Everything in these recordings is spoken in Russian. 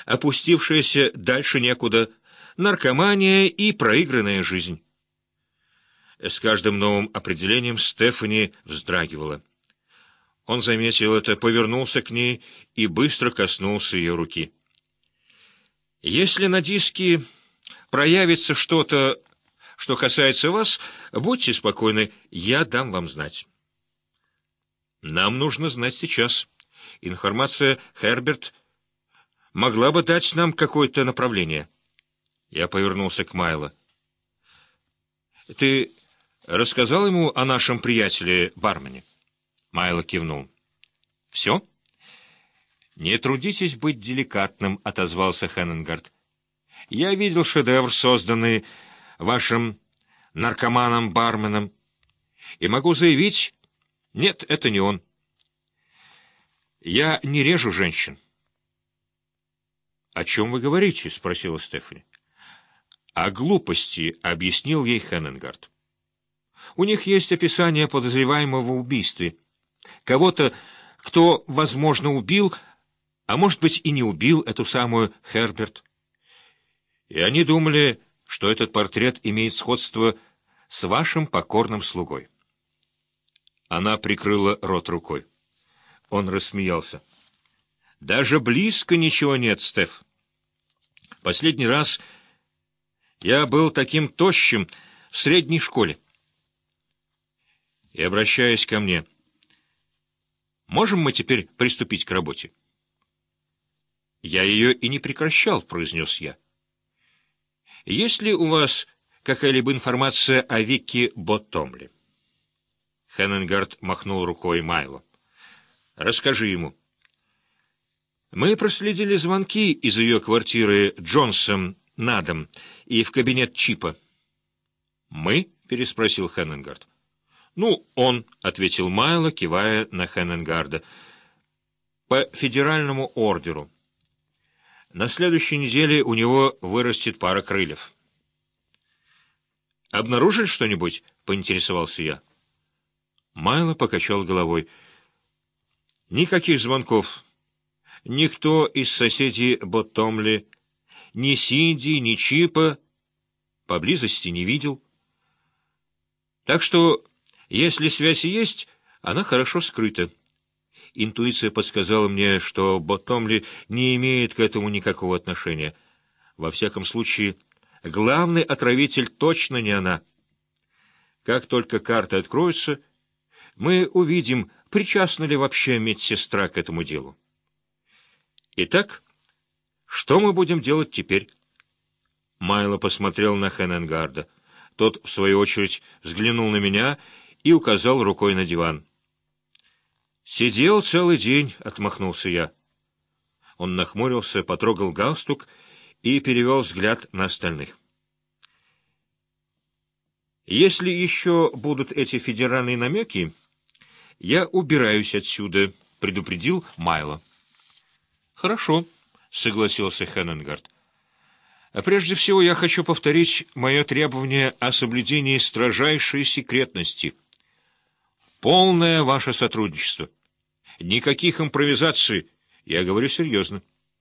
опустившаяся дальше некуда, наркомания и проигранная жизнь. С каждым новым определением Стефани вздрагивала. Он заметил это, повернулся к ней и быстро коснулся ее руки. «Если на диске проявится что-то, что касается вас, будьте спокойны, я дам вам знать». «Нам нужно знать сейчас. Информация Херберт могла бы дать нам какое-то направление». Я повернулся к Майло. «Ты рассказал ему о нашем приятеле-бармене?» Майло кивнул. «Все?» «Не трудитесь быть деликатным», — отозвался Хеннингард. «Я видел шедевр, созданный вашим наркоманом-барменом, и могу заявить, нет, это не он. Я не режу женщин». «О чем вы говорите?» — спросила Стефани. «О глупости», — объяснил ей Хеннингард. «У них есть описание подозреваемого в убийстве. Кого-то, кто, возможно, убил, а может быть и не убил эту самую Херберт. И они думали, что этот портрет имеет сходство с вашим покорным слугой». Она прикрыла рот рукой. Он рассмеялся. «Даже близко ничего нет, Стеф. Последний раз я был таким тощим в средней школе». И, обращаясь ко мне, «Можем мы теперь приступить к работе?» «Я ее и не прекращал», — произнес я. «Есть ли у вас какая-либо информация о Викки Боттомли?» Хеннингард махнул рукой Майло. «Расскажи ему». «Мы проследили звонки из ее квартиры Джонсом на дом и в кабинет Чипа». «Мы?» — переспросил Хеннингард. «Ну, он», — ответил Майло, кивая на Хеннингарда, — «по федеральному ордеру. На следующей неделе у него вырастет пара крыльев». «Обнаружили что-нибудь?» — поинтересовался я. Майло покачал головой. «Никаких звонков. Никто из соседей Боттомли, ни Синди, ни Чипа поблизости не видел. Так что, если связь и есть, она хорошо скрыта. Интуиция подсказала мне, что Боттомли не имеет к этому никакого отношения. Во всяком случае, главный отравитель точно не она. Как только карты откроются, мы увидим, причастна ли вообще медсестра к этому делу. Итак, что мы будем делать теперь?» Майло посмотрел на Хеннингарда. Тот, в свою очередь, взглянул на меня и указал рукой на диван. «Сидел целый день», — отмахнулся я. Он нахмурился, потрогал галстук и перевел взгляд на остальных. «Если еще будут эти федеральные намеки, я убираюсь отсюда», — предупредил Майло. «Хорошо», — согласился Хеннингард. «А прежде всего я хочу повторить мое требование о соблюдении строжайшей секретности. Полное ваше сотрудничество. Никаких импровизаций, я говорю серьезно».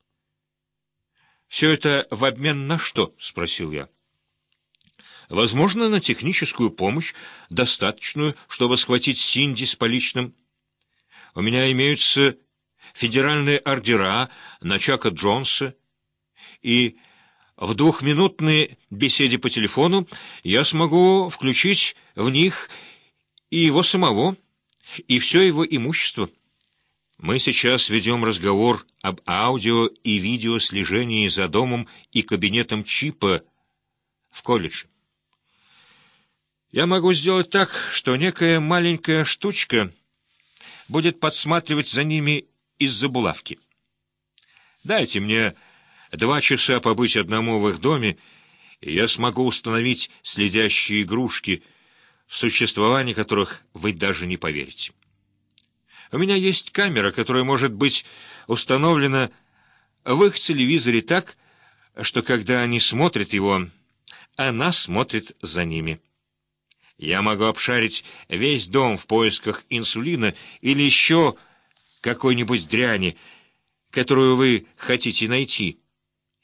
«Все это в обмен на что?» — спросил я. «Возможно, на техническую помощь, достаточную, чтобы схватить Синди с поличным. У меня имеются федеральные ордера на Чака Джонса, и в двухминутной беседе по телефону я смогу включить в них и его самого, и все его имущество. Мы сейчас ведем разговор об аудио и видеослежении за домом и кабинетом Чипа в колледже. Я могу сделать так, что некая маленькая штучка будет подсматривать за ними из-за булавки. Дайте мне 2 часа побыть одному в их доме, и я смогу установить следящие игрушки, в существование которых вы даже не поверите. У меня есть камера, которая может быть установлена в их телевизоре так, что когда они смотрят его, она смотрит за ними. Я могу обшарить весь дом в поисках инсулина или еще какой-нибудь дряни, которую вы хотите найти.